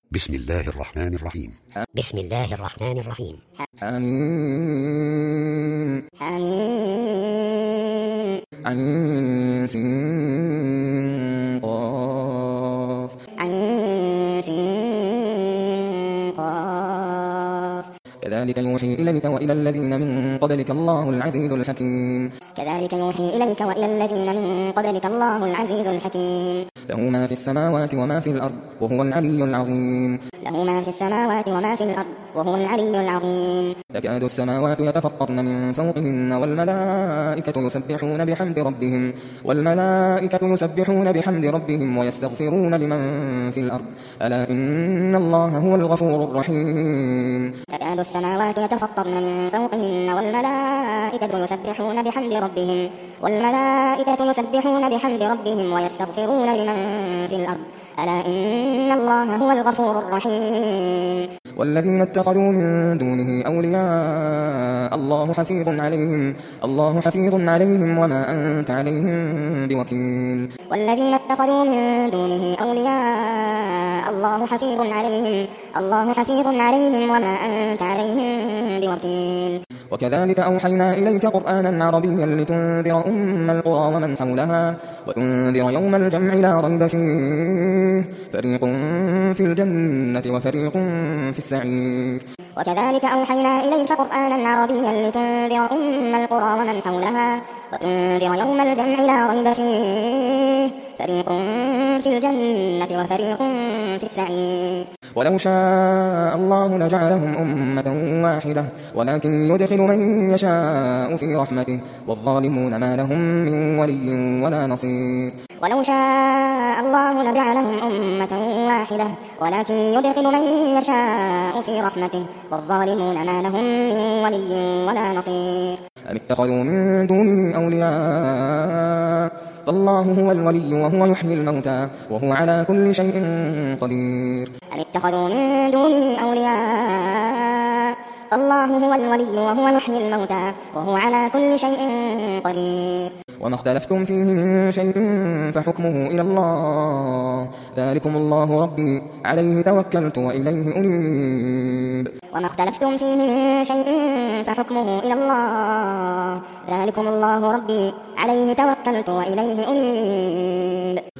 بسم الله الرحمن الرحيم. بسم الله الرحمن الرحيم. حميم حميم عين سين قاف عين سين قاف كذلك يوحي إليك وإلى الذين من قبلك الله العزيز الحكيم. كذلك يوحي إليك وإلى الذين من قبلك الله العزيز الحكيم. له ما في السماوات وما في الأرض وهو العلي العظيم. له ما في السماوات وما في الأرض وهو العلي العظيم. تكاد السماوات يتفطرن من فوقهن والملائكة يسبحون بحمد ربهم ويستغفرون لمن في الأرض ألا إن الله هو الغفور الرحيم. تكاد السماوات يتفطرن من فوقهن والملائكة يسبحون بحمد ربهم ويستغفرون لمن في الأرض ألا إن الله هو الغفور الرحيم. والذين اتخذوا من دونه أولياء الله حفيظ عليهم وما أنت عليهم بوكيل. والذين اتخذوا من دونه أولياء الله حفيظ عليهم وما أنت عليهم بوكيل. وكذلك أوحينا إليك قرآنا عربيا لتنذر أم القرى ومن حولها وتنذر يوم الجمع لا ريب فيه فريق في الجنة وفريق في السعير. وكذلك أوحينا إليك قرآنا عربيا لتنذر أم القرى ومن حولها وتنذر يوم الجمع لا ريب فيه فريق في الجنة وفريق في السعير. ولو شاء الله لجعلهم أمة واحدة ولكن يدخل من يشاء في رحمته والظالمون ما لهم من ولي ولا نصير. ولو شاء الله لجعلهم أمة واحدة ولكن يدخل من يشاء في رحمته والظالمون ما لهم من ولي ولا نصير. أم اتخذوا من دونه أولياء فالله هو الولي وهو يحيي الموتى وهو على كل شيء قدير. أم اتخذوا من دونه أولياء فالله هو الولي وهو يحيي الموتى وهو على كل شيء قدير. وما اختلفتم فيه من شيء فحكمه إلى الله ذلكم الله ربي عليه توكلت وإليه أنيب. وما اختلفتم فيه من شيء فحكمه إلى الله ذلكم الله ربي عليه توكلت وإليه أنيب.